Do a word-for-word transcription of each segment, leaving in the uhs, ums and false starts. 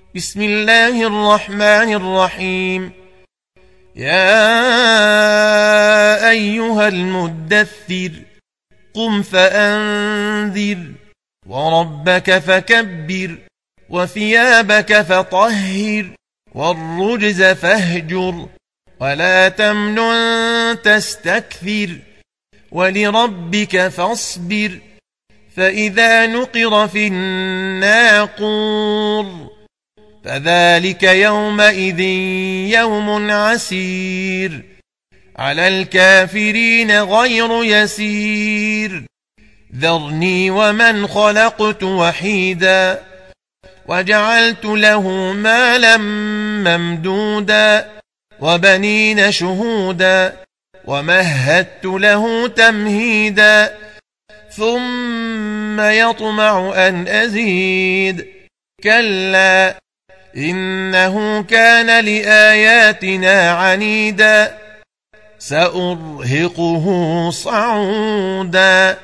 بسم الله الرحمن الرحيم. يا أيها المدثر قم فأنذر وربك فكبر وثيابك فطهر والرجز فاهجر ولا تمنن تستكثر ولربك فاصبر فإذا نقر في الناقور فذلك يومئذ يوم عسير على الكافرين غير يسير ذرني ومن خلقت وحيدا وجعلت له مالا ممدودا وبنين شهودا ومهدت له تمهيدا ثم يطمع أن أزيد كلا إنه كان لآياتنا عنيدا سأرهقه صعودا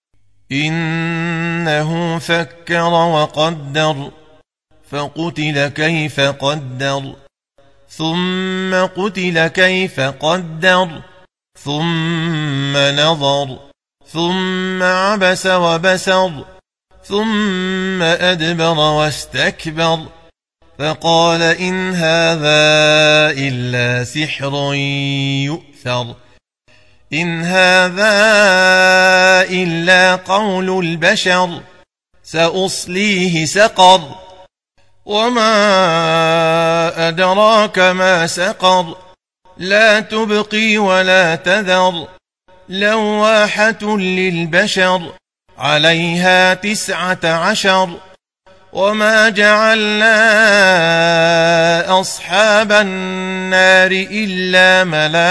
إنه فكر وقدر فقتل كيف قدر ثم قتل كيف قدر ثم نظر ثم عبس وبسر ثم أدبر واستكبر فقال إن هذا إلا سحر يؤثر إن هذا إلا قول البشر سأصليه سقر وما أدراك ما سقر لا تبقي ولا تذر لواحة للبشر عليها تسعة عشر وما جعلنا أصحاب النار إلا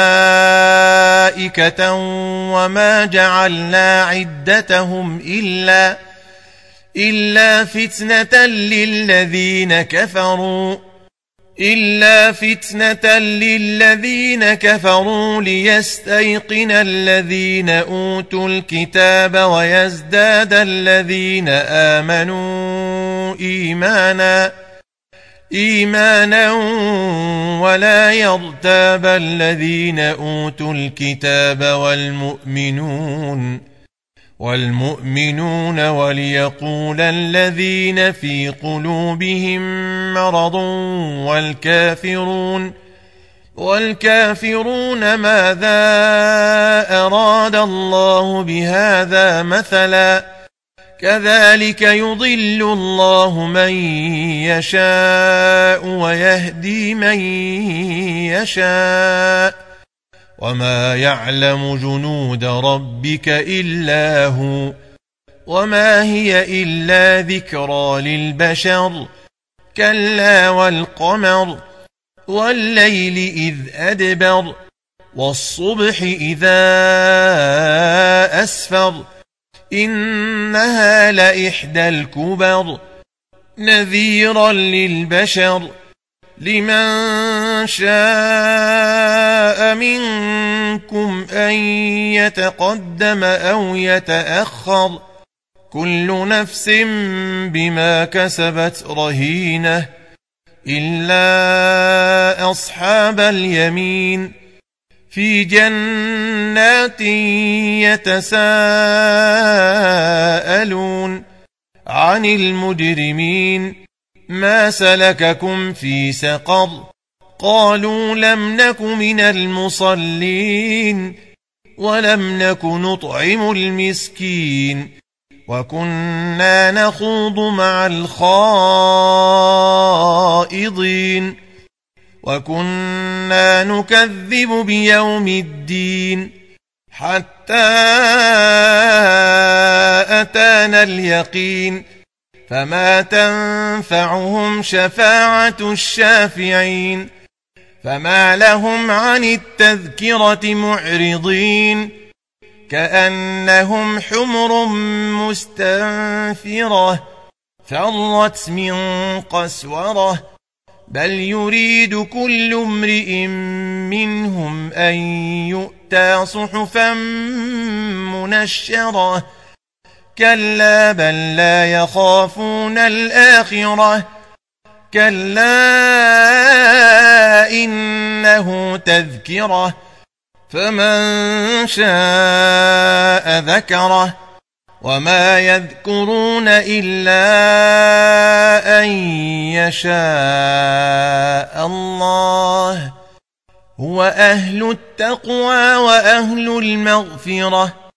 ملائكة وما جعلنا عدتهم إلا إلا فتنة للذين كفروا إلا فتنة للذين كفروا ليستيقن الذين أوتوا الكتاب ويزداد الذين آمنوا إيمانا إيمانا ولا يرتاب الذين أوتوا الكتاب والمؤمنون والمؤمنون وليقول الذين في قلوبهم مرض والكافرون والكافرون ماذا أراد الله بهذا مثلا كذلك يضل الله من يشاء ويهدي من يشاء وما يعلم جنود ربك إلا هو وما هي إلا ذكرى للبشر كلا والقمر والليل إذ أدبر والصبح إذا أسفر إنها لإحدى الكبر نذيرا للبشر لمن شاء منكم أن يتقدم أو يتأخر كل نفس بما كسبت رهينة إلا أصحاب اليمين في جنات يتساءلون عن المجرمين ما سلككم في سقر قالوا لم نك من المصلين ولم نك نطعم المسكين وكنا نخوض مع الخائضين وكنا نكذب بيوم الدين حتى أتانا اليقين فما تنفعهم شفاعة الشافعين فما لهم عن التذكرة معرضين كأنهم حمر مستنفرة فرت من قسورة بل يريد كل امرئ منهم أن يؤتى صحفا منشرة كلا بل لا يخافون الآخرة كلا إنه تذكرة فمن شاء ذكره وما يذكرون إلا أن يشاء الله هو أهل التقوى وأهل المغفرة